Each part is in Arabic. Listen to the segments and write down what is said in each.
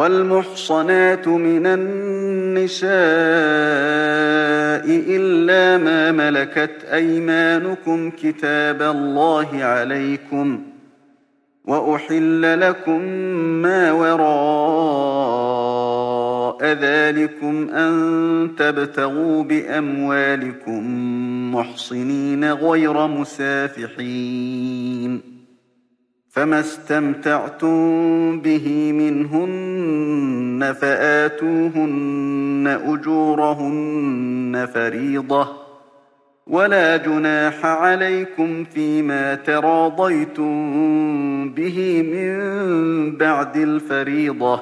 والمحصنات من النساء إلا ما ملكت أيمانكم كتاب الله عليكم وأحل لكم ما وراء ذلكم أن تبتغوا بأموالكم محصنين غير مسافحين فما استمتعتم به منهن فآتوهن أجورهن فريضة ولا جناح عليكم فيما تراضيتم به من بعد الفريضة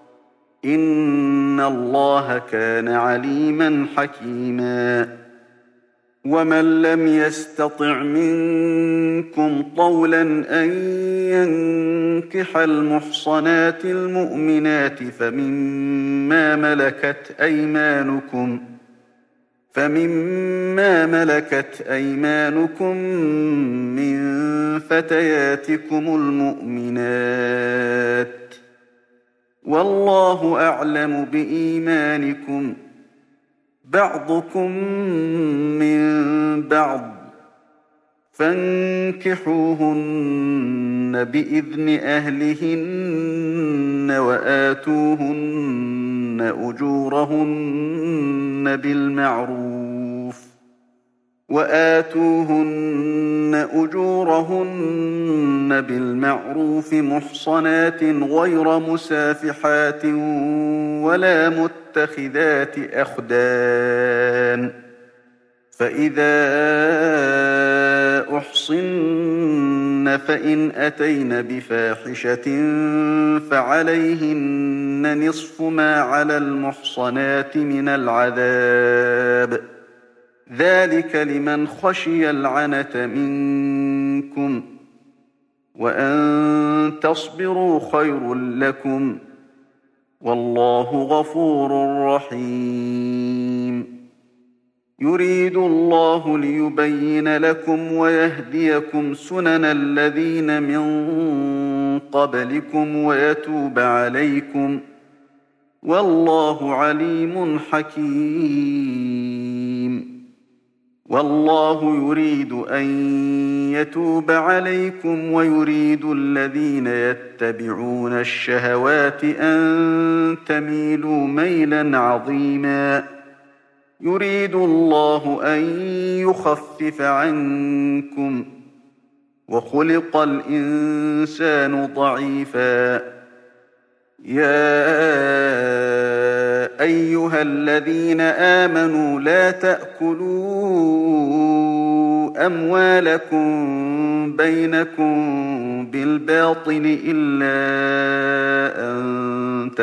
إن الله كان عليما حكيما ومن لم يستطع منكم طولا أن ينكح المحصنات المؤمنات فمما ملكت أيمانكم من فتياتكم المؤمنات والله أعلم بإيمانكم بعضكم من بعض فانكحوهن بإذن أهلهن وآتوهن أجورهن بالمعروف محصنات غير مسافحات ولا متخذات أخدان فإذا أحصن فإن أتين بفاحشة فعليهن نصف ما على المحصنات من العذاب ذلك لمن خشي العنة منكم وأن تصبروا خير لكم والله غفور رحيم يريد الله ليبين لكم ويهديكم سنن الذين من قبلكم ويتوب عليكم والله عليم حكيم والله يريد أن يتوب عليكم ويريد الذين يتبعون الشهوات أن تميلوا ميلا عظيما يريد الله أن يخفف عنكم وخلق الإنسان ضعيفا يا أيها الذين آمنوا لا تأكلوا أموالكم بينكم بالباطل إلا أن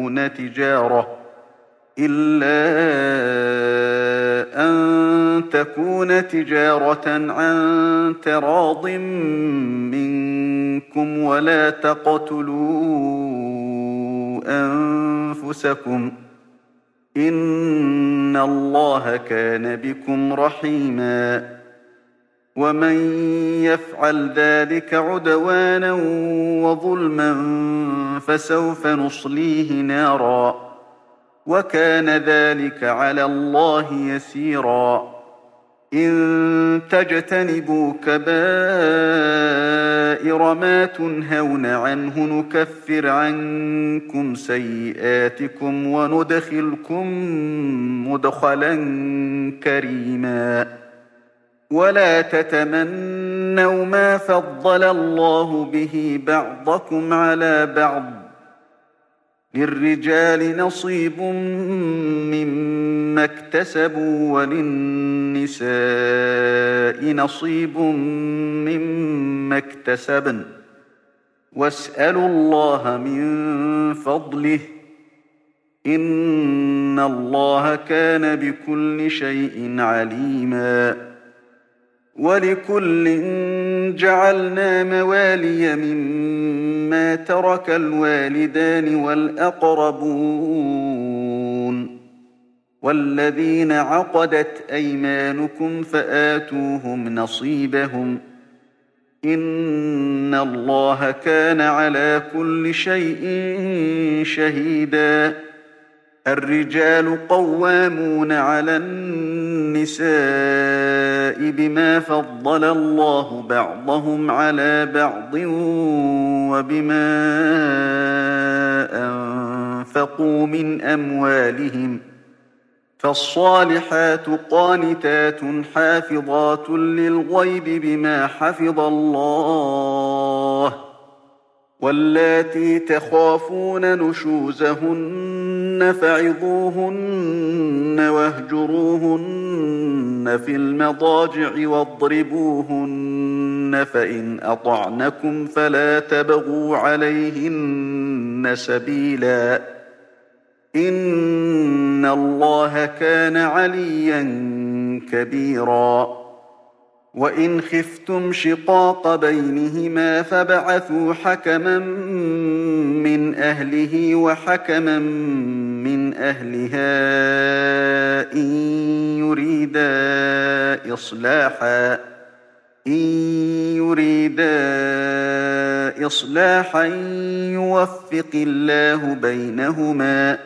تكون تجارة عن تراض منكم ولا تقتلوا أنفسكم إن الله كان بكم رحيما ومن يفعل ذلك عدوانا وظلما فسوف نصليه نارا وكان ذلك على الله يسيرا إن تجتنبوا كبائر ما تنهون عنه نكفر عنكم سيئاتكم وندخلكم مدخلا كريما ولا تتمنوا ما فضل الله به بعضكم على بعض للرجال نصيب مما اكتسبوا وللنساء نصيب مما اكتسبن واسألوا الله من فضله إن الله كان بكل شيء عليما ولكل جعلنا موالي مما ترك الوالدان والأقربون والذين عقدت أيمانكم فآتوهم نصيبهم إن الله كان على كل شيء شهيدا. الرجال قوامون على النساء بما فضل الله بعضهم على بعض وبما أنفقوا من أموالهم، فالصالحات قانتات حافظات للغيب بما حفظ الله، واللاتي تخافون نشوزهن فعظوهن واهجروهن في المضاجع واضربوهن، فإن أطعنكم فلا تبغوا عليهن سبيلا، إن الله كان عليا كبيرا. وإن خفتم شقاق بينهما فابعثوا حكما من أهله وحكما من أهلها إن يريدا إصلاحا يوفق الله بينهما،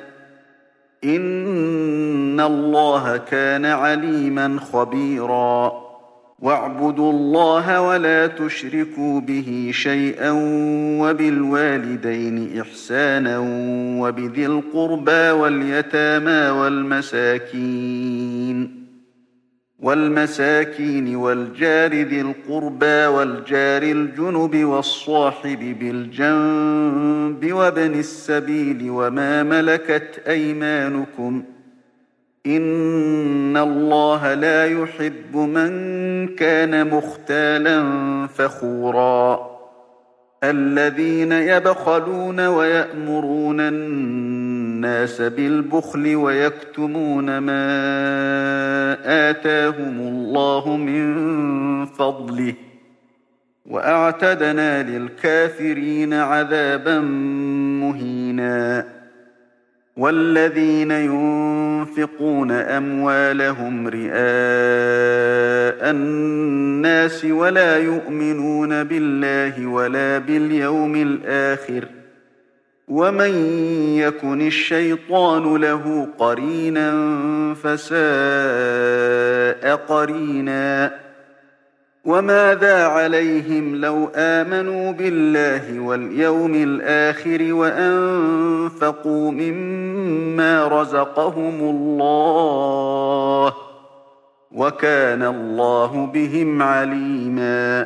إن الله كان عليما خبيرا. واعبدوا الله ولا تشركوا به شيئا وبالوالدين إحسانا وبذي القربى واليتامى والمساكين والجار ذي القربى والجار الجنب والصاحب بالجنب وابن السبيل وما ملكت أيمانكم، إن الله لا يحب من كان مختالا فخورا. الذين يبخلون ويأمرون الناس بالبخل ويكتمون ما آتاهم الله من فضله، وأعتدنا للكافرين عذابا مهينا. والذين ينفقون أموالهم رئاء الناس ولا يؤمنون بالله ولا باليوم الآخر، ومن يكن الشيطان له قرينا فساء قرينا. وماذا عليهم لو آمنوا بالله واليوم الآخر وأنفقوا مما رزقهم الله، وكان الله بهم عليما.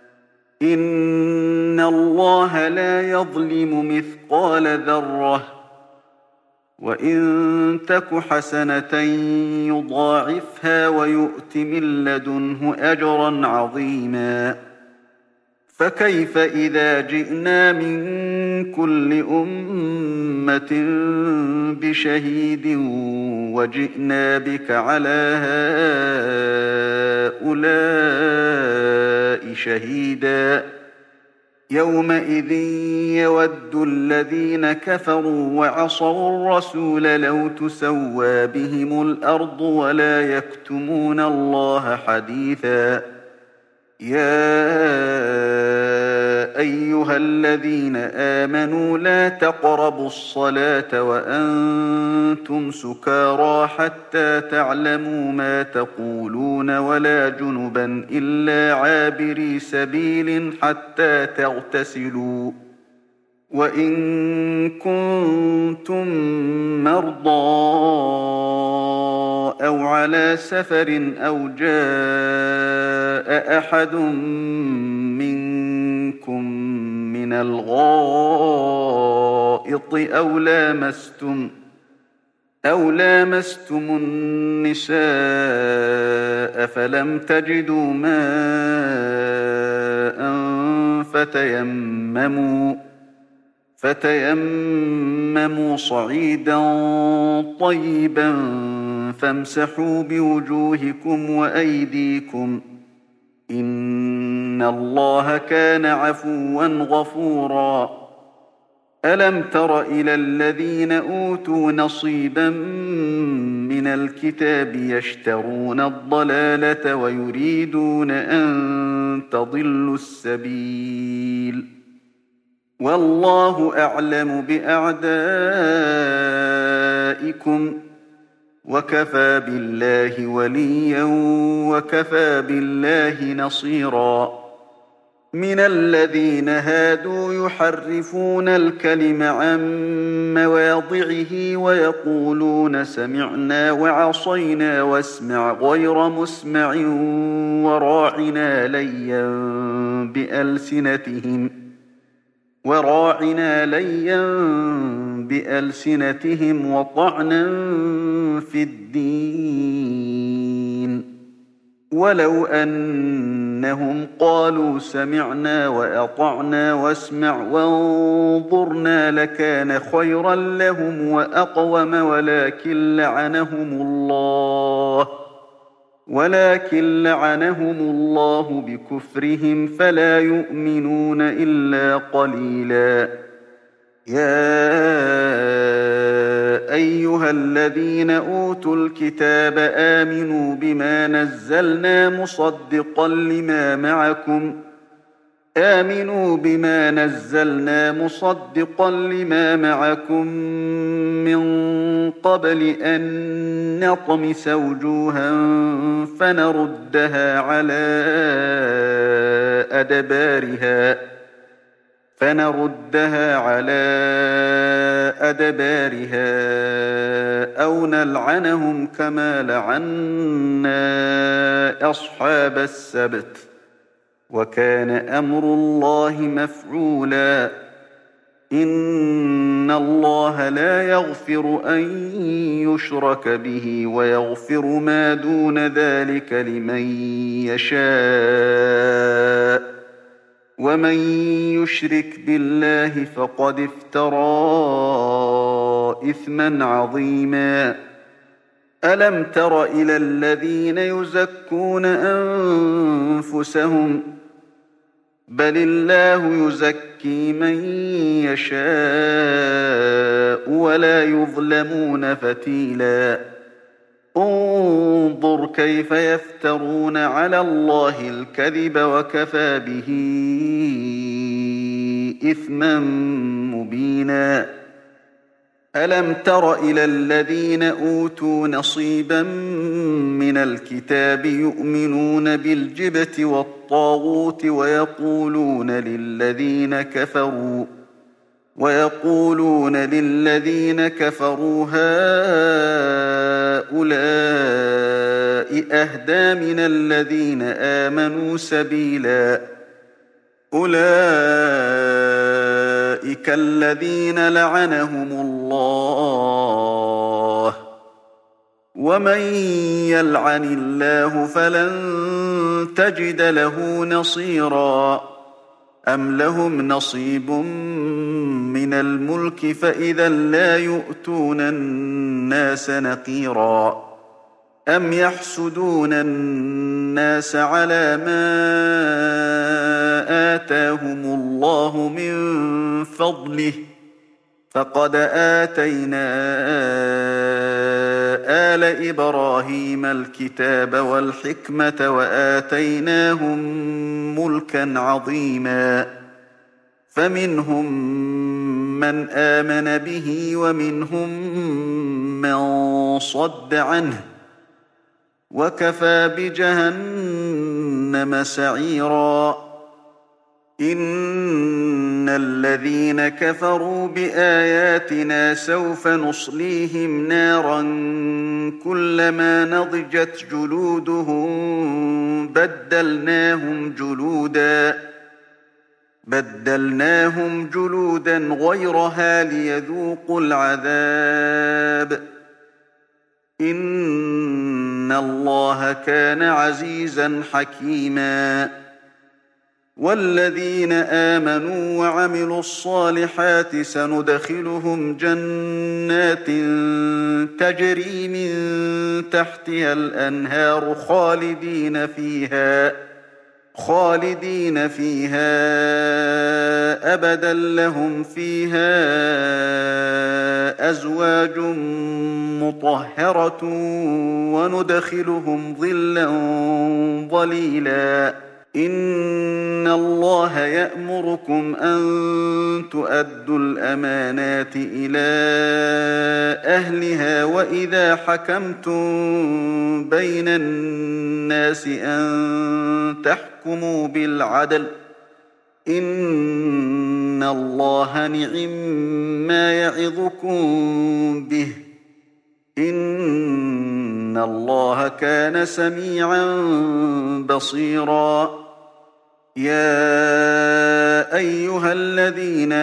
إن الله لا يظلم مثقال ذرة، وإن تك حسنة يضاعفها ويؤت من لدنه أجرا عظيما. فكيف إذا جئنا من كل أمة بشهيد وجئنا بك على هؤلاء شهيدا؟ يومئذ يود الذين كفروا وعصوا الرسول لو تسوى بهم الأرض ولا يكتمون الله حديثا. يا أيها الذين آمنوا لا تقربوا الصلاة وأنتم سكارى حتى تعلموا ما تقولون ولا جنبا إلا عابري سبيل حتى تغتسلوا، وإن كنتم مرضى أو على سفر أو جاء أحد منكم من الغائط أو لامستم النساء فلم تجدوا ماء فتيمموا صعيدا طيبا فامسحوا بوجوهكم وأيديكم، إن الله كان عفوا غفورا. ألم تر إلى الذين أوتوا نصيبا من الكتاب يشترون الضلالة ويريدون أن تضلوا السبيل والله أعلم بأعدائكم وكفى بالله وليا وكفى بالله نصيرا من الذين هادوا يحرفون الكلم عن مواضعه ويقولون سمعنا وعصينا واسمع غير مسمع وراعنا ليا بألسنتهم وطعنا في الدين ولو أنهم قالوا سمعنا وأطعنا واسمع وانظرنا لكان خيرا لهم وأقوم ولكن لعنهم الله بكفرهم فلا يؤمنون إلا قليلا يا أيها الذين أوتوا الكتاب آمنوا بما نزلنا مصدقا لما معكم من قبل أن نطمس وجوها فنردها على أدبارها أو نلعنهم كما لعنا أصحاب السبت وكان أمر الله مفعولا إن الله لا يغفر أن يشرك به ويغفر ما دون ذلك لمن يشاء ومن يشرك بالله فقد افترى إثما عظيما ألم تر إلى الذين يزكون أنفسهم بل الله يزكي من يشاء ولا يظلمون فتيلا انظر كيف يفترون على الله الكذب وكفى به إثما مبينا ألم تر إلى الذين أوتوا نصيبا من الكتاب يؤمنون بالجبت والطاغوت ويقولون للذين كفروا هؤلاء أهدى من الذين آمنوا سبيلا أولئك الذين لعنهم الله ومن يلعن الله فلن تجد له نصيرا أم لهم نصيب من الملك فإذا لا يؤتون الناس نقيرا أم يحسدون الناس على ما آتاهم الله من فضله فقد آتينا آل إبراهيم الكتاب والحكمة وآتيناهم ملكا عظيما فمنهم من آمن به ومنهم من صد عنه وكفى بجهنم سعيرا إن الذين كفروا بآياتنا سوف نصليهم نارا كلما نضجت جلودهم بدلناهم جلودا غيرها ليذوقوا العذاب إن الله كان عزيزا حكيما والذين آمنوا وعملوا الصالحات سندخلهم جنات تجري من تحتها الأنهار خالدين فيها أبدا لهم فيها أزواج مطهرة وندخلهم ظلا ظليلا إن الله يأمركم أن تؤدوا الأمانات إلى أهلها وإذا حكمتم بين الناس أن تحكموا بالعدل إن الله نعم يعظكم به إن الله كان سميعا بصيرا يا أيها الذين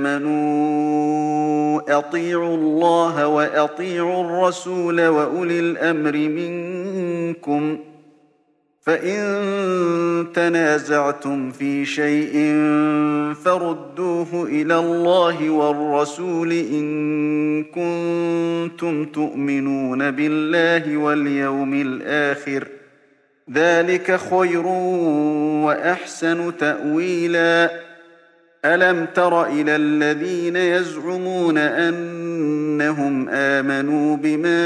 آمنوا أطيعوا الله وأطيعوا الرسول وأولي الأمر منكم فإن تنازعتم في شيء فردوه إلى الله والرسول إن كنتم تؤمنون بالله واليوم الآخر ذلك خير وأحسن تأويلا ألم تر إلى الذين يزعمون أنهم آمنوا بما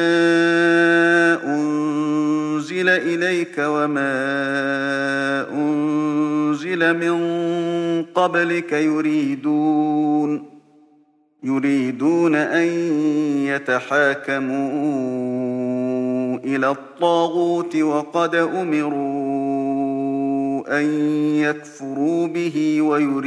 أنزل إليك وما أنزل من قبلك يريدون أن يتحاكموا إلى الطاغوت وقد أمروا أن يكفروا به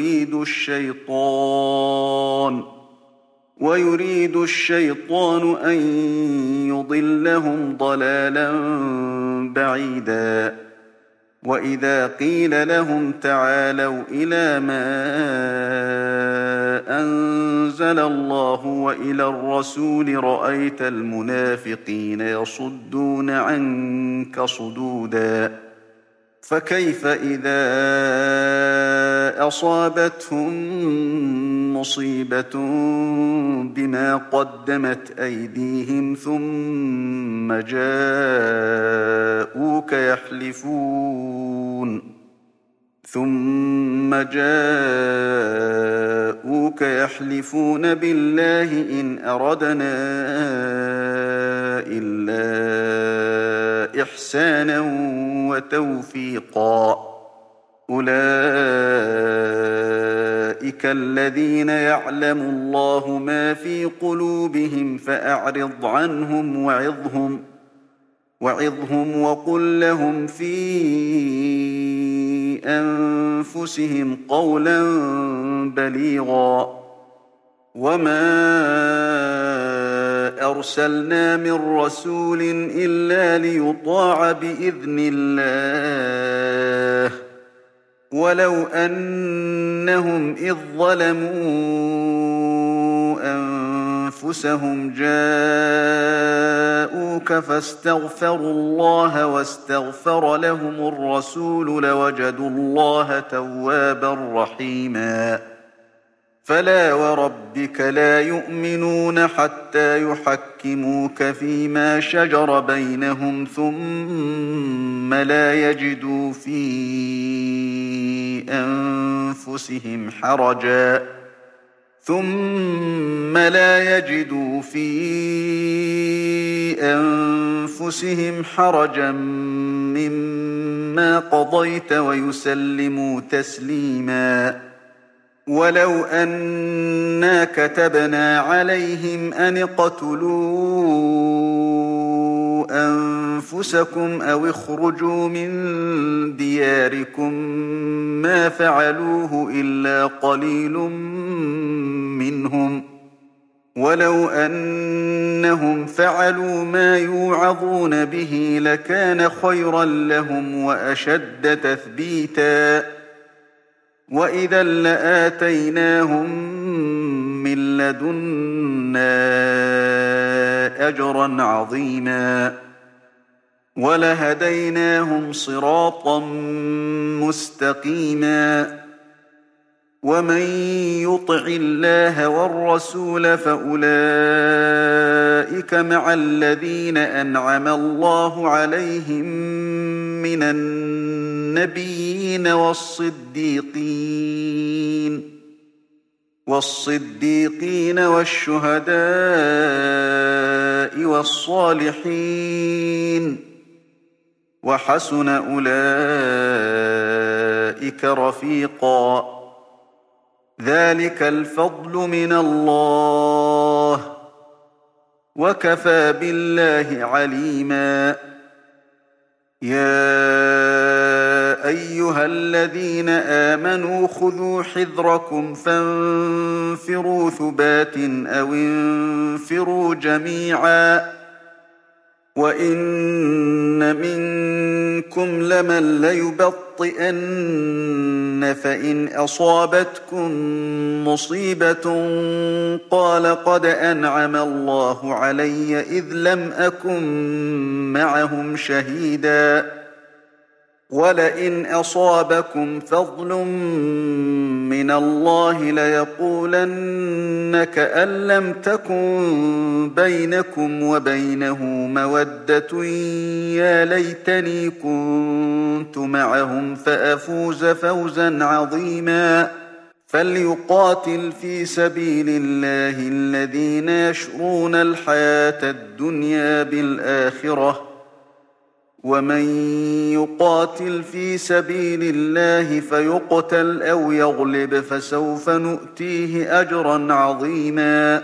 ويريد الشيطان أن يضلهم ضلالا بعيدا وإذا قيل لهم تعالوا إلى ما أنزل الله وإلى الرسول رأيت المنافقين يصدون عنك صدودا فكيف إذا أصابتهم مصيبة بما قدمت أيديهم ثم جاءوك يحلفون بالله إن أردنا إلا إحسانا وتوفيقا أولئك الذين يعلم الله ما في قلوبهم فأعرض عنهم وعظهم وقل لهم في أنفسهم قولا بليغا وما أرسلنا من رسول إلا ليطاع بإذن الله ولو أنهم إذ ظلموا أنفسهم جاءوك فاستغفروا الله واستغفر لهم الرسول لوجدوا الله توابا رحيما فلا وربك لا يؤمنون حتى يحكموك فيما شجر بينهم ثم لا يجدوا في أنفسهم حرجا مما قضيت ويسلموا تسليما ولو أنا كتبنا عليهم أن اقتلوا أنفسكم أو اخرجوا من دياركم ما فعلوه إلا قليل منهم ولو أنهم فعلوا ما يوعظون به لكان خيرا لهم وأشد تثبيتا وإذا لآتيناهم من لدنا أجرا عظيما ولهديناهم صراطا مستقيما ومن يطع الله والرسول فأولئك مع الذين أنعم الله عليهم من النبيين والصديقين والشهداء والصالحين وحسن أولئك أولئك رفيقا ذلك الفضل من الله وكفى بالله عليما يا أيها الذين آمنوا خذوا حذركم فانفروا ثبات أو انفروا جميعا وإن منكم لمن ليبطئن فإن أصابتكم مصيبة قال قد أنعم الله علي إذ لم أكن معهم شهيدا ولئن أصابكم فضل من الله ليقولن كأن لم تكن بينكم وبينه مودة يا ليتني كنت معهم فأفوز فوزا عظيما فليقاتل في سبيل الله الذين يشرون الحياة الدنيا بالآخرة ومن يقاتل في سبيل الله فيقتل أو يغلب فسوف نؤتيه أجرا عظيما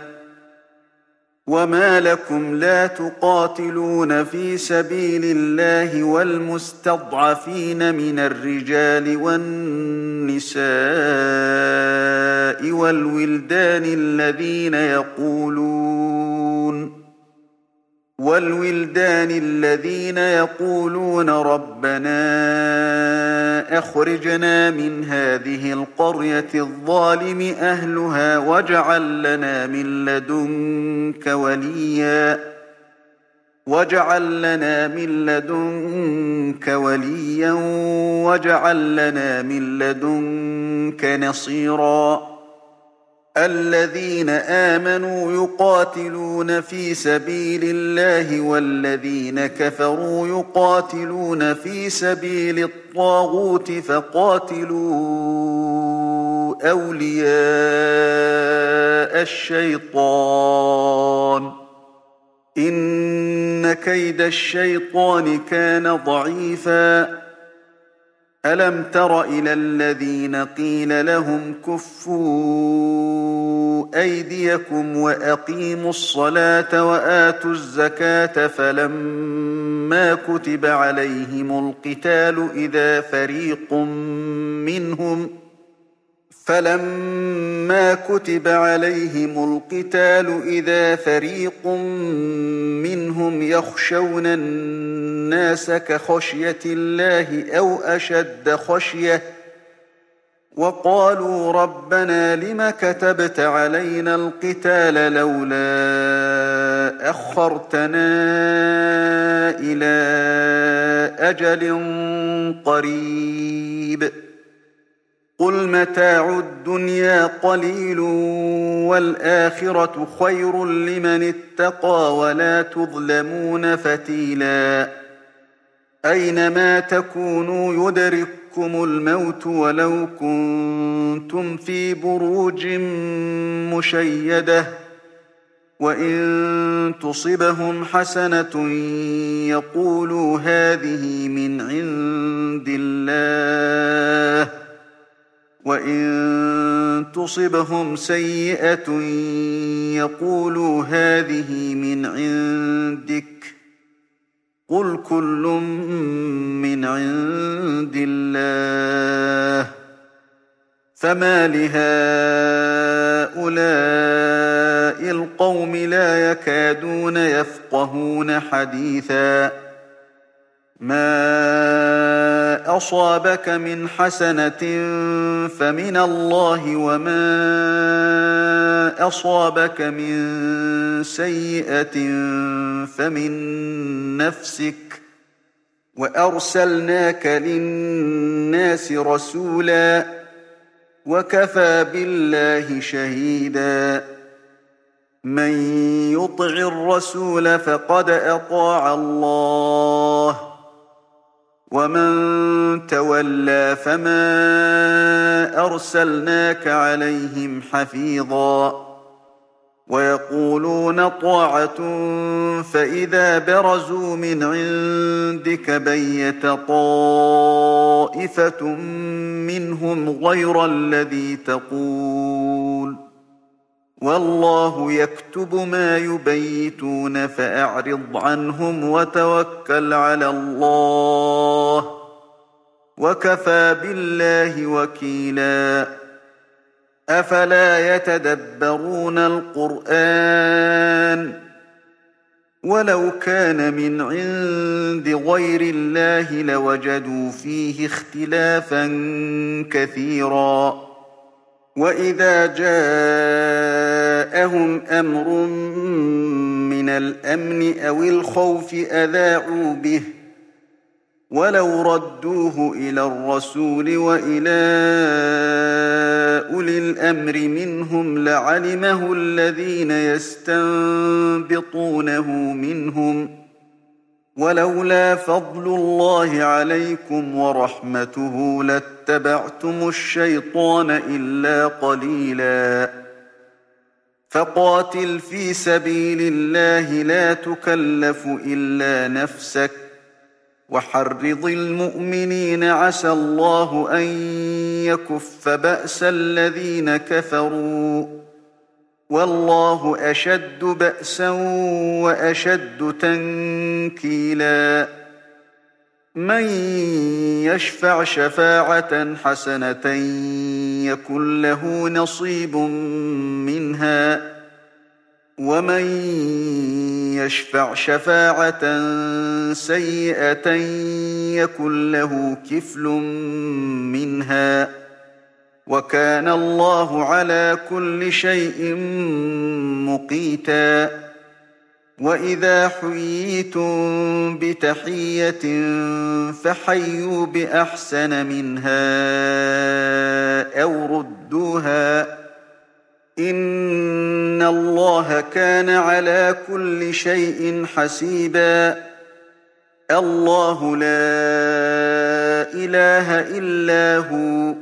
وما لكم لا تقاتلون في سبيل الله والمستضعفين من الرجال والنساء والولدان الذين يقولون ربنا أخرجنا من هذه القرية الظالم أهلها واجعل لنا من لدنك وليا واجعل لنا من لدنك نصيرا الذين آمنوا يقاتلون في سبيل الله والذين كفروا يقاتلون في سبيل الطاغوت فقاتلوا أولياء الشيطان إن كيد الشيطان كان ضعيفا ألم تر إلى الذين قيل لهم كفوا أيديكم وأقيموا الصلاة وآتوا الزكاة فلما كتب عليهم القتال إذا فريق منهم يخشون الناس كخشية الله أو أشد خشية وقالوا ربنا لم كتبت علينا القتال لولا أخرتنا إلى أجل قريب قل متاع الدنيا قليل والآخرة خير لمن اتقى ولا تظلمون فتيلا أينما تكونوا يدرككم الموت ولو كنتم في بروج مشيدة وإن تصبهم حسنة يقولوا هذه من عند الله وإن تصبهم سيئة يقولوا هذه من عندك قل كل من عند الله فما لهؤلاء القوم لا يكادون يفقهون حديثا ما أصابك من حسنة فمن الله وما أصابك من سيئة فمن نفسك وأرسلناك للناس رسولا وكفى بالله شهيدا من يطع الرسول فقد أطاع الله ومن تولى فما أرسلناك عليهم حفيظا ويقولون طاعة فإذا برزوا من عندك بيت طائفة منهم غير الذي تقول والله يكتب ما يبيتون فأعرض عنهم وتوكل على الله وكفى بالله وكيلا أفلا يتدبرون القرآن ولو كان من عند غير الله لوجدوا فيه اختلافا كثيرا وإذا جاءهم أمر من الأمن أو الخوف أذاعوا به ولو ردوه إلى الرسول وإلى أولي الأمر منهم لعلمه الذين يستنبطونه منهم ولولا فضل الله عليكم ورحمته لاتبعتم الشيطان إلا قليلا فقاتل في سبيل الله لا تكلف إلا نفسك وحرض المؤمنين عسى الله أن يكف بأس الذين كفروا والله أشد بأسا وأشد تنكيلا من يشفع شفاعة حسنة يكن له نصيب منها ومن يشفع شفاعة سيئة يكن له كفل منها وكان الله على كل شيء مقيتا وإذا حييتم بتحية فحيوا بأحسن منها أو ردوها إن الله كان على كل شيء حسيبا الله لا إله إلا هو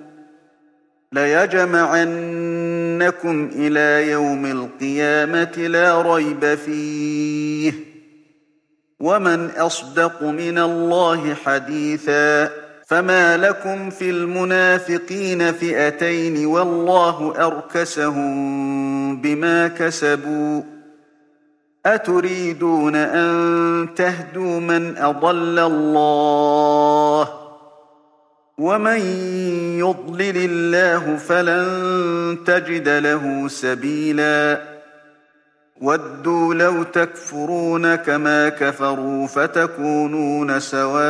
ليجمعنكم إلى يوم القيامة لا ريب فيه ومن أصدق من الله حديثا فما لكم في المنافقين فئتين والله أركسهم بما كسبوا أتريدون أن تهدوا من أضل الله ومن يضلل الله فلن تجد له سبيلا ودوا لو تكفرون كما كفروا فتكونون سواء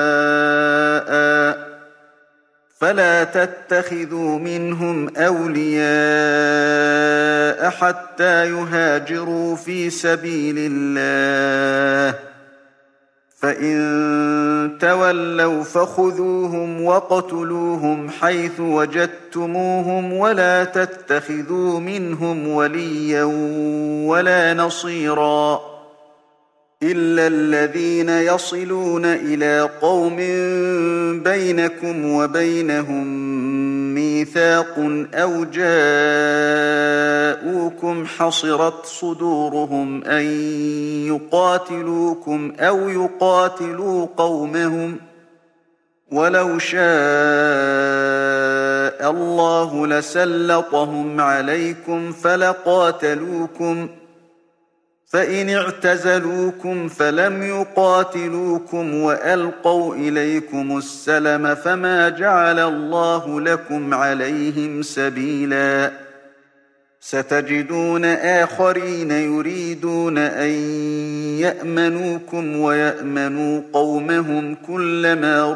فلا تتخذوا منهم أولياء حتى يهاجروا في سبيل الله فإن تولوا فخذوهم وقتلوهم حيث وجدتموهم ولا تتخذوا منهم وليا ولا نصيرا إلا الذين يصلون إلى قوم بينكم وبينهم ميثاق أو جاءوكم حصرت صدورهم أن يقاتلوكم أو يقاتلوا قومهم ولو شاء الله لسلطهم عليكم فلقاتلوكم فإن اعتزلوكم فلم يقاتلوكم وألقوا إليكم السلم فما جعل الله لكم عليهم سبيلا ستجدون آخرين يريدون أن يأمنوكم ويأمنوا قومهم كلما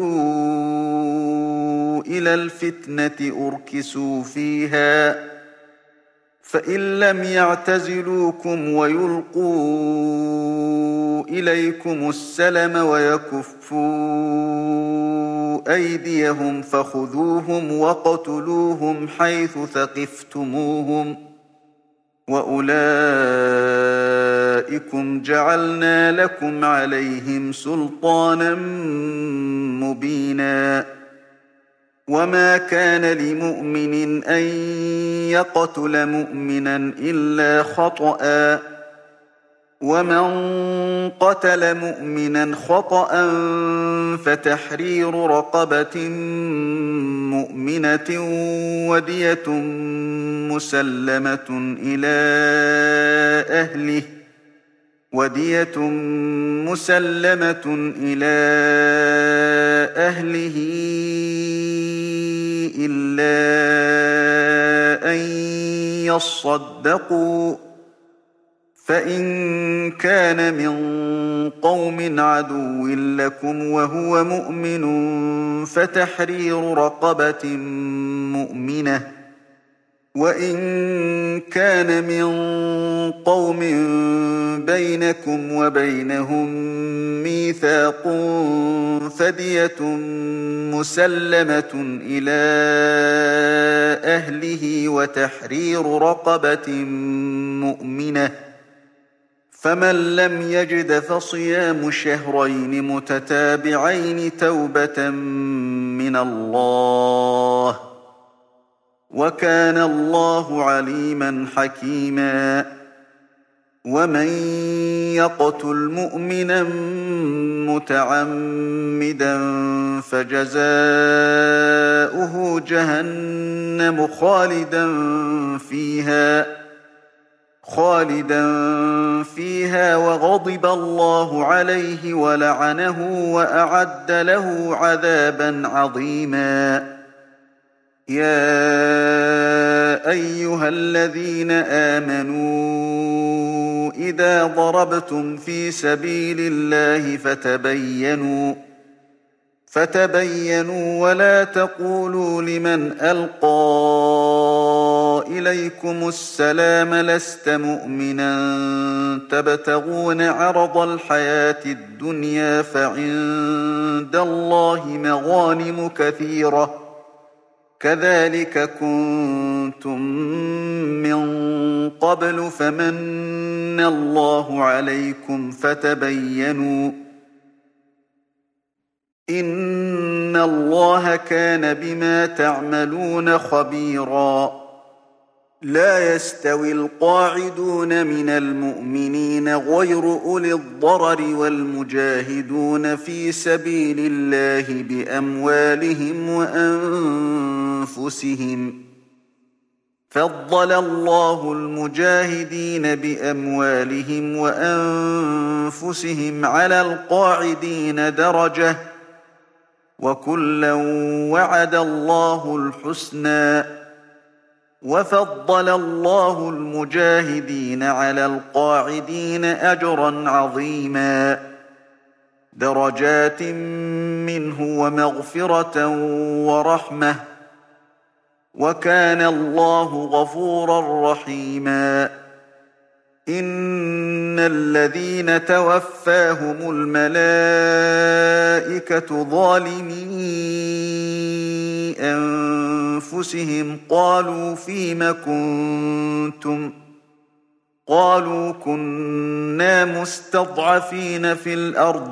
ردوا إلى الفتنة أركسوا فيها فإن لم يعتزلوكم ويلقوا إليكم السلم ويكفوا أيديهم فخذوهم وقتلوهم حيث ثقفتموهم وأولئكم جعلنا لكم عليهم سلطانا مبينا وما كان لمؤمن أن يقتل مؤمنا إلا خطأ ومن قتل مؤمنا خطأ فتحرير رقبة مؤمنة ودية مسلمة إلى أهله إلا أن يصدقوا فإن كان من قوم عدو لكم وهو مؤمن فتحرير رقبة مؤمنة وإن كان من قوم بينكم وبينهم ميثاق فدية مسلمة إلى أهله وتحرير رقبة مؤمنة فمن لم يجد فصيام شهرين متتابعين توبة من الله وكان الله عليما حكيما ومن يقتل مؤمنا متعمدا فجزاؤه جهنم خالدا فيها وغضب الله عليه ولعنه وأعد له عذابا عظيما يا أيها الذين آمنوا إذا ضربتم في سبيل الله فتبينوا ولا تقولوا لمن ألقى إليكم السلام لست مؤمنا تبتغون عرض الحياة الدنيا فعند الله مغانم كثيرة كذلك كنتم من قبل فمن الله عليكم فتبينوا إن الله كان بما تعملون خبيرا لا يستوي القاعدون من المؤمنين غير أولي الضرر والمجاهدون في سبيل الله بأموالهم وأنفسهم فضل الله المجاهدين بأموالهم وأنفسهم على القاعدين درجة وكلا وعد الله الحسنى وفضل الله المجاهدين على القاعدين أجرا عظيما درجات منه ومغفرة ورحمة وكان الله غفورا رحيما إن الذين توفاهم الملائكة ظالمي أنفسهم قالوا فيم كنتم قالوا كنا مستضعفين في الأرض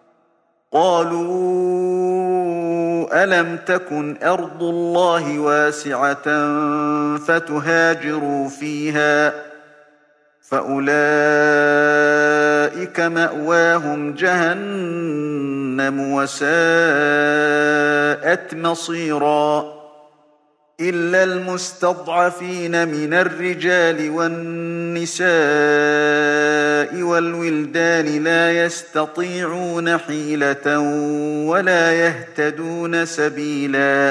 قالوا ألم تكن أرض الله واسعة فتهاجروا فيها فأولئك مأواهم جهنم وساءت مصيرا إلا المستضعفين من الرجال والنساء والولدان لا يستطيعون حيلة ولا يهتدون سبيلا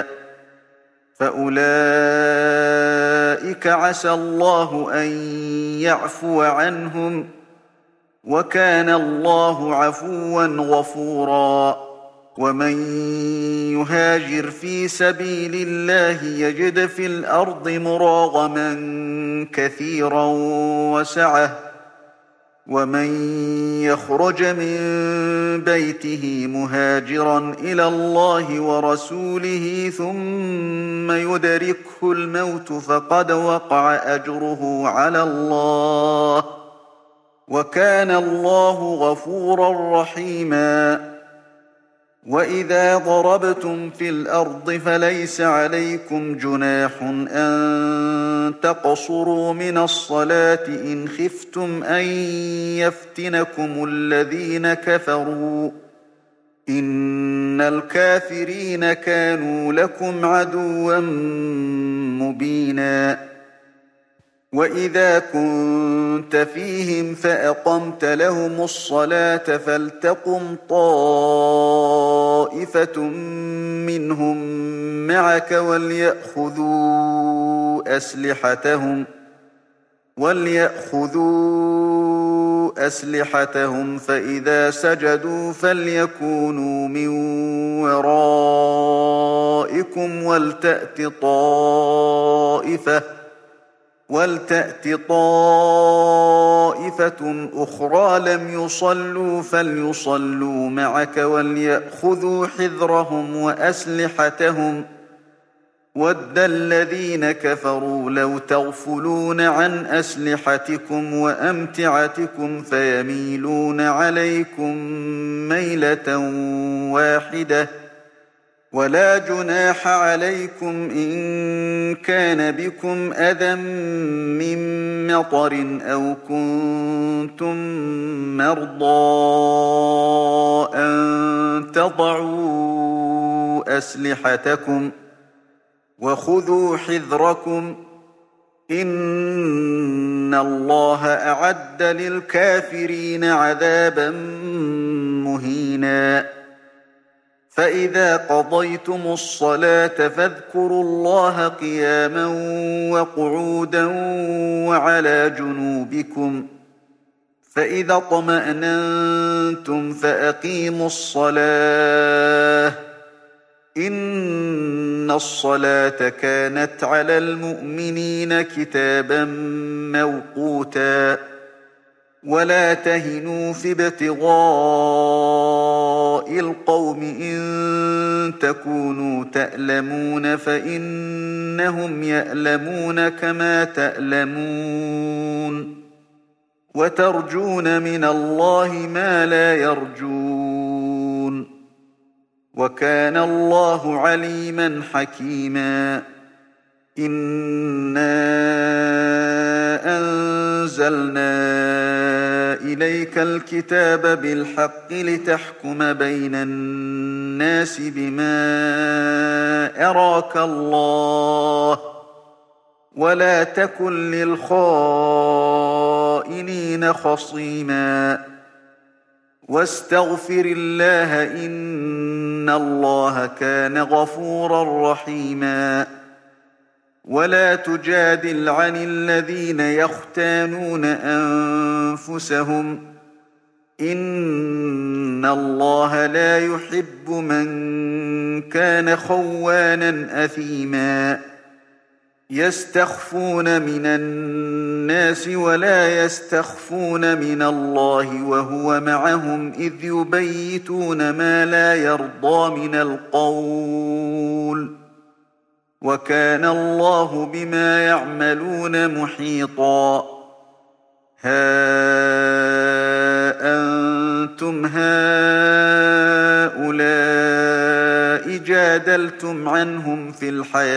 فأولئك عسى الله أن يعفو عنهم وكان الله عفوا غفورا ومن يهاجر في سبيل الله يجد في الأرض مراغما كثيرا وسعة ومن يخرج من بيته مهاجرا إلى الله ورسوله ثم يدركه الموت فقد وقع أجره على الله وكان الله غفورا رحيما وإذا ضربتم في الأرض فليس عليكم جناح أن تقصروا من الصلاة إن خفتم أن يفتنكم الذين كفروا إن الكافرين كانوا لكم عدوا مبينا وإذا كنت فيهم فأقمت لهم الصلاة فلتقم طائفة منهم معك وليأخذوا أسلحتهم فإذا سجدوا فليكونوا من ورائكم ولتأت طائفة أخرى لم يصلوا فليصلوا معك وليأخذوا حذرهم وأسلحتهم وَدَّ الذين كفروا لو تغفلون عن أسلحتكم وأمتعتكم فيميلون عليكم ميلة واحدة ولا جناح عليكم إن كان بكم أذى من مطر أو كنتم مرضى أن تضعوا أسلحتكم وخذوا حذركم إن الله أعد للكافرين عذابا مهينا فإذا قضيتم الصلاة فاذكروا الله قياما وقعودا وعلى جنوبكم فإذا اطمأننتم فأقيموا الصلاة إن الصلاة كانت على المؤمنين كتابا موقوتا ولا تهنوا في ابتغاء القوم إن تكونوا تألمون فإنهم يألمون كما تألمون وترجون من الله ما لا يرجون وكان الله عليما حكيما إنا أنزلنا إليك الكتاب بالحق لتحكم بين الناس بما أراك الله ولا تكن للخائنين خصيما واستغفر الله إن الله كان غفورا رحيما ولا تجادل عن الذين يختانون أنفسهم إن الله لا يحب من كان خوانا أثيما يستخفون من الناس ولا يستخفون من الله وهو معهم إذ يبيتون ما لا يرضى من القول وكان الله بما يعملون محيطا ها أنتم هؤلاء جادلتم عنهم في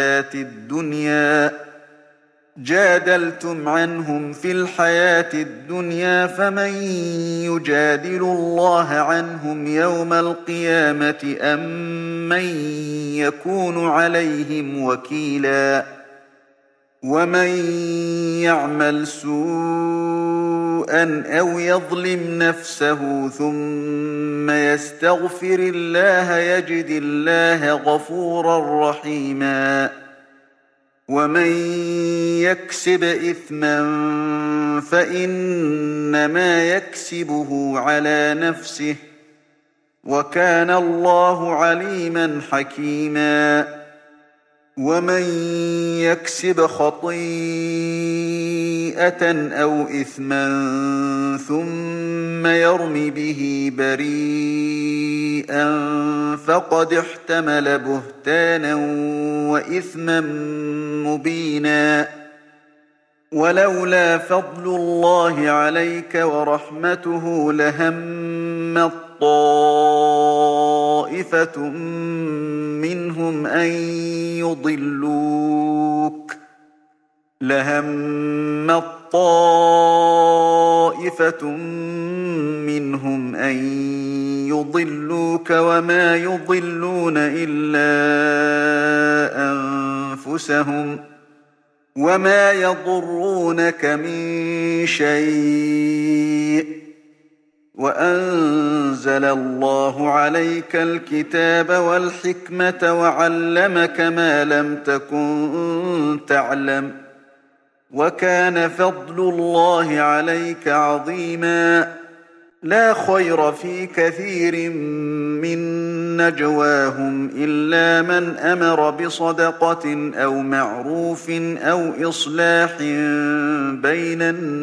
الحياة الدنيا فمن يجادل الله عنهم يوم القيامة أم من يكون عليهم وكيلا ومن يعمل سوءا أو يظلم نفسه ثم يستغفر الله يجد الله غفورا رحيما ومن يكسب إثما فإنما يكسبه على نفسه وكان الله عليما حكيما ومن يكسب خطيئة أو إثما ثم يرم به بريئا فقد احتمل بهتانا وإثما مبينا ولولا فضل الله عليك ورحمته لهم طائفة منهم أن يضلوك وما يضلون إلا أنفسهم وما يضرونك من شيء وأنزل الله عليك الكتاب والحكمة وعلمك ما لم تكن تعلم وكان فضل الله عليك عظيما لا خير في كثير من نجواهم إلا من أمر بصدقة أو معروف أو إصلاح بين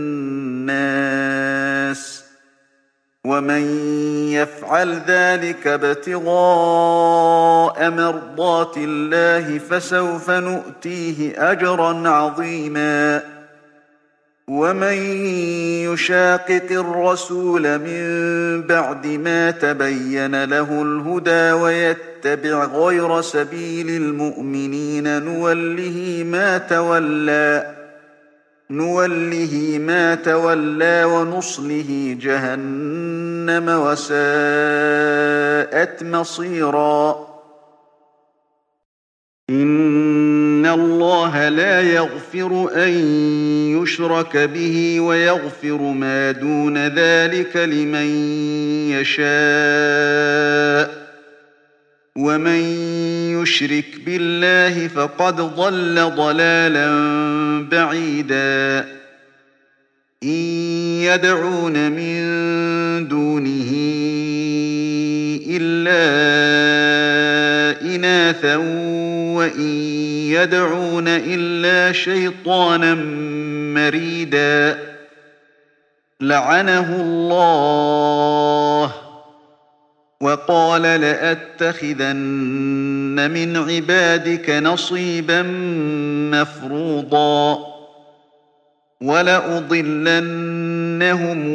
الناس ومن يفعل ذلك ابتغاء مرضات الله فسوف نؤتيه أجرا عظيما ومن يشاقق الرسول من بعد ما تبين له الهدى ويتبع غير سبيل المؤمنين نوله ما تولى ونصله جهنم وساءت مصيرا إن الله لا يغفر أن يشرك به ويغفر ما دون ذلك لمن يشاء ومن يشرك بالله فقد ضل ضلالا بعيدا إن يدعون من دونه إلا إناثا وإن يدعون إلا شيطانا مريدا لعنه الله وقال لأتخذن من عبادك نصيبا مفروضا ولأضلنهم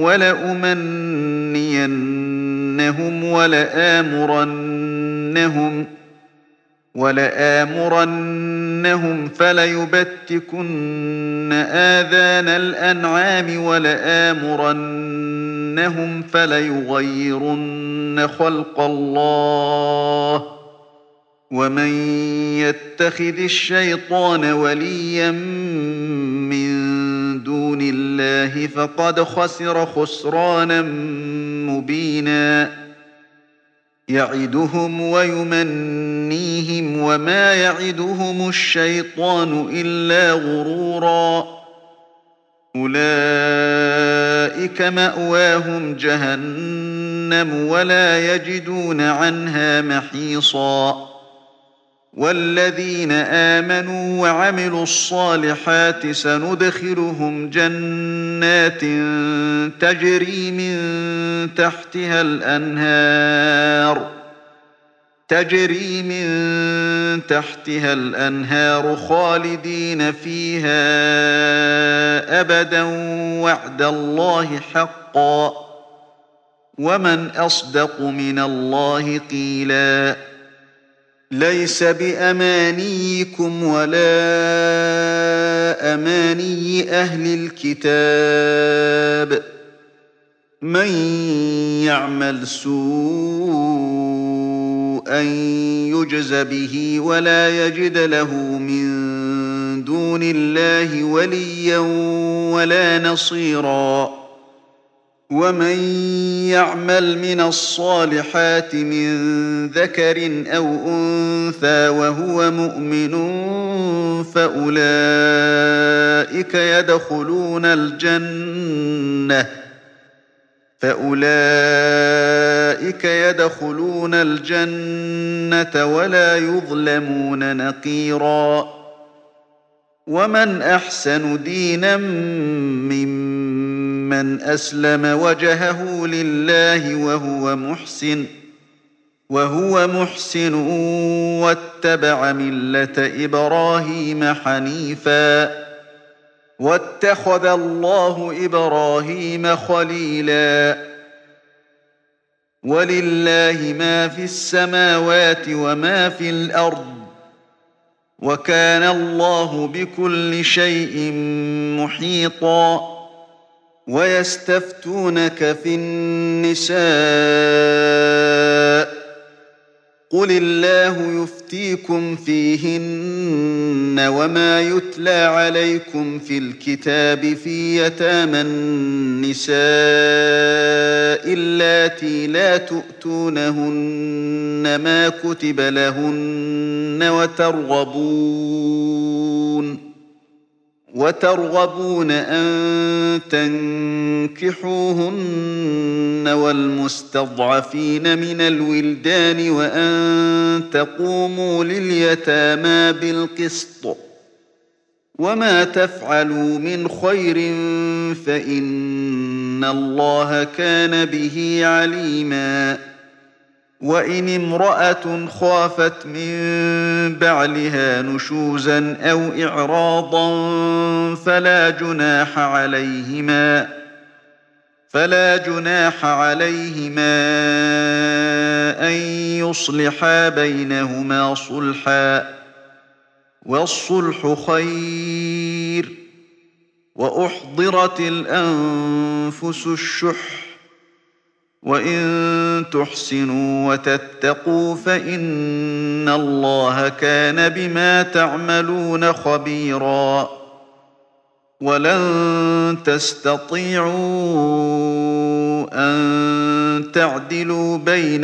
ولأمنينهم ولآمرنهم فليبتكن آذان الأنعام ولآمرنهم فليغيرن خلق الله ومن يتخذ الشيطان وليا من دون الله فقد خسر خسرانا مبينا يعدهم ويمنيهم وما يعدهم الشيطان إلا غرورا أولئك مأواهم جهنم ولا يجدون عنها محيصا والذين آمنوا وعملوا الصالحات سندخلهم جنات تجري من تحتها الأنهار خالدين فيها أبدا وعد الله حقا ومن أصدق من الله قيلا ليس بأمانيكم ولا أماني أهل الكتاب من يعمل سوءا يجز به ولا يجد له من دون الله وليا ولا نصيرا ومن يعمل من الصالحات من ذكر أو أنثى وهو مؤمن فأولئك يدخلون الجنة ولا يظلمون نقيرا ومن أحسن دينا ممن أسلم وجهه لله وهو محسن واتبع ملة إبراهيم حنيفا واتخذ الله إبراهيم خليلا ولله ما في السماوات وما في الأرض وكان الله بكل شيء محيطا ويستفتونك في النساء قل الله يفتيكم فيهن وما يتلى عليكم في الكتاب في يتامى النساء اللاتي لا تؤتونهن ما كتب لهن وترغبون أن تنكحوهن والمستضعفين من الولدان وأن تقوموا لليتامى بالقسط وما تفعلوا من خير فإن الله كان به عليما وإن امرأة خافت من بعلها نشوزا أو إعراضا فلا جناح عليهما أن يصلحا بينهما صلحا والصلح خير وأحضرت الأنفس الشح وإن تحسنوا وتتقوا فإن الله كان بما تعملون خبيرا ولن تستطيعوا أن تعدلوا بين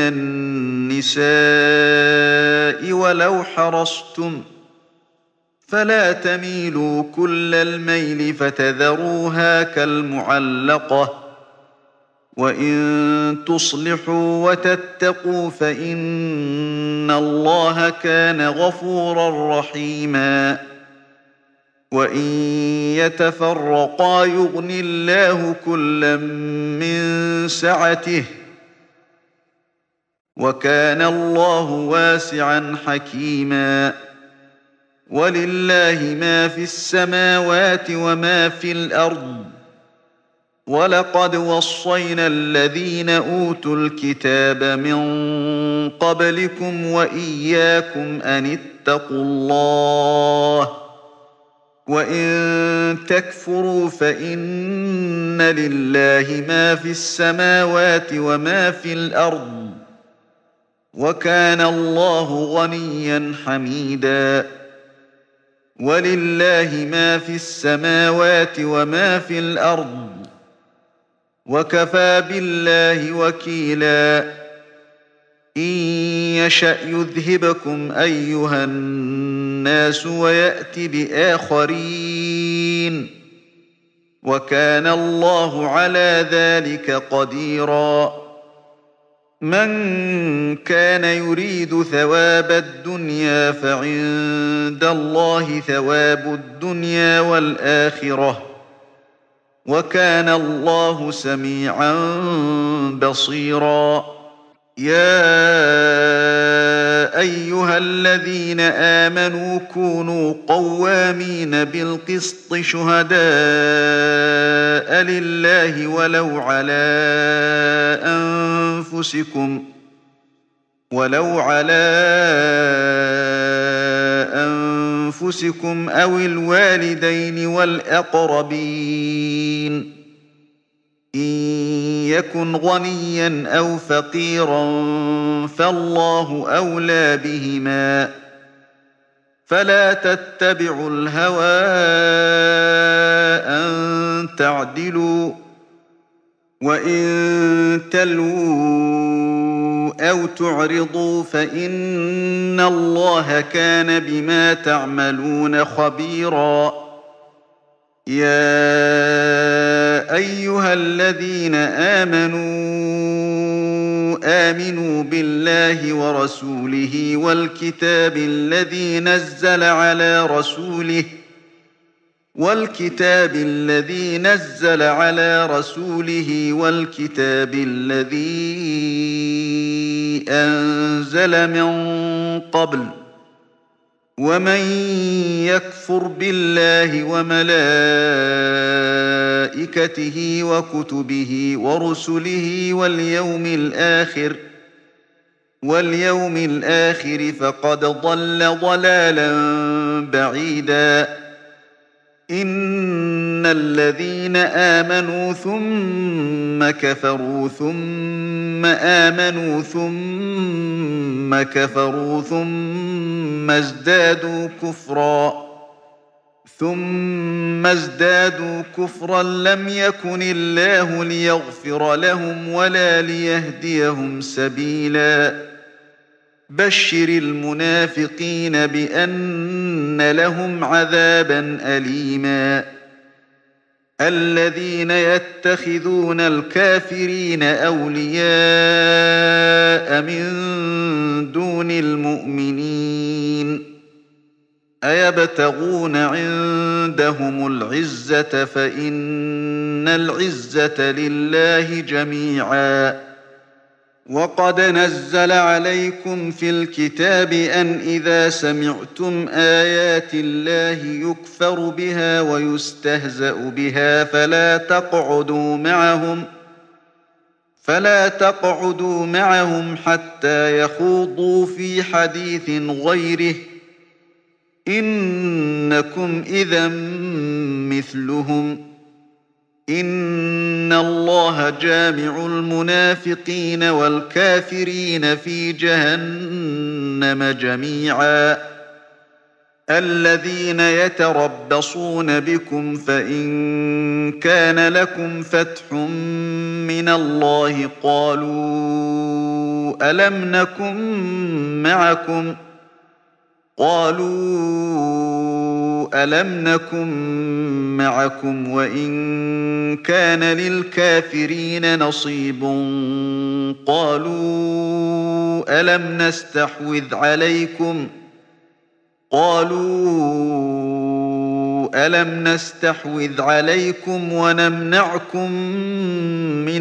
النساء ولو حرصتم فلا تميلوا كل الميل فتذروها كالمعلقة وإن تصلحوا وتتقوا فإن الله كان غفورا رحيما وإن يتفرقا يغن الله كلا من سعته وكان الله واسعا حكيما ولله ما في السماوات وما في الأرض ولقد وصينا الذين أوتوا الكتاب من قبلكم وإياكم أن اتقوا الله وإن تكفروا فإن لله ما في السماوات وما في الأرض وكان الله غنيا حميدا ولله ما في السماوات وما في الأرض وكفى بالله وكيلا إن يشأ يذهبكم أيها الناس ويأت بآخرين وكان الله على ذلك قديرا من كان يريد ثواب الدنيا فعند الله ثواب الدنيا والآخرة وكان الله سميعا بصيرا يا أيها الذين آمنوا كونوا قوامين بالقسط شهداء لله ولو على أنفسكم أو الوالدين والأقربين إن يكن غنيا أو فقيرا فالله أولى بهما فلا تتبعوا الهوى أن تعدلوا وإن تلووا أو تعرضوا فإن الله كان بما تعملون خبيرا يا أيها الذين آمنوا بالله ورسوله والكتاب الذي نزل على رسوله والكتاب الذي أنزل من قبل ومن يكفر بالله وملائكته وكتبه ورسله واليوم الآخر فقد ضل ضلالا بعيدا إن الذين آمنوا ثم كفروا ثم آمنوا ثم كفروا ثم ازدادوا كفرا لم يكن الله ليغفر لهم ولا ليهديهم سبيلا بشر المنافقين بأن لهم عذابا أليما الذين يتخذون الكافرين أولياء من دون المؤمنين أيبتغون عندهم العزة فإن العزة لله جميعا وقد نزل عليكم في الكتاب أن إذا سمعتم آيات الله يكفر بها ويستهزأ بها فلا تقعدوا معهم حتى يخوضوا في حديث غيره إنكم إذا مثلهم إن الله جامع المنافقين والكافرين في جهنم جميعا الذين يتربصون بكم فإن كان لكم فتح من الله قالوا ألم نكن معكم وإن كان للكافرين نصيب قالوا ألم نستحوذ عليكم ونمنعكم من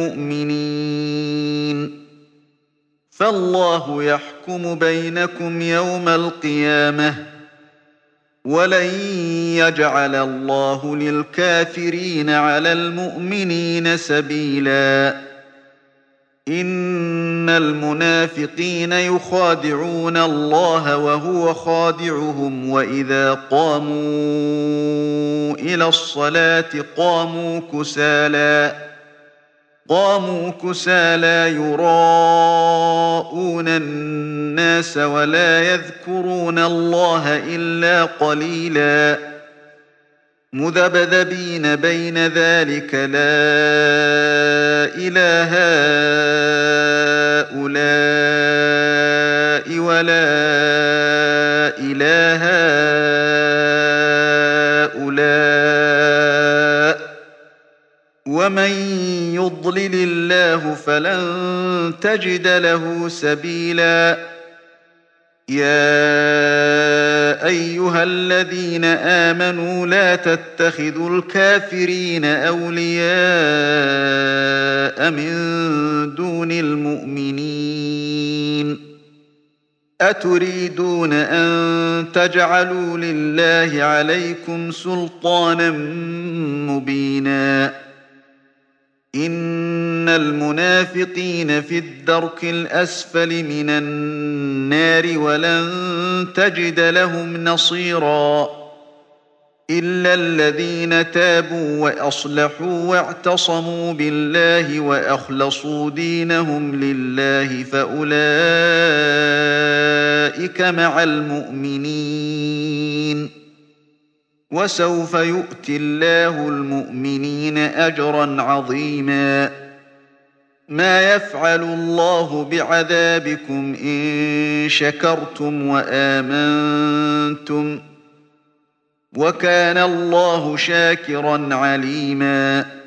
المؤمنين فالله يحكم بينكم يوم القيامة ولن يجعل الله للكافرين على المؤمنين سبيلا إن المنافقين يخادعون الله وهو خادعهم وإذا قاموا إلى الصلاة قاموا كسالى يراءون الناس ولا يذكرون الله إلا قليلا مذبذبين بين ذلك لا إله هؤلاء ولا إله هؤلاء ومن يضلل الله فلن تجد له سبيلا يا أيها الذين آمنوا لا تتخذوا الكافرين أولياء من دون المؤمنين أتريدون أن تجعلوا لله عليكم سلطانا مبينا إن المنافقين في الدرك الأسفل من النار ولن تجد لهم نصيرا إلا الذين تابوا وأصلحوا واعتصموا بالله وأخلصوا دينهم لله فأولئك مع المؤمنين وسوف يؤتي الله المؤمنين أجرا عظيما ما يفعل الله بعذابكم إن شكرتم وآمنتم وكان الله شاكرا عليما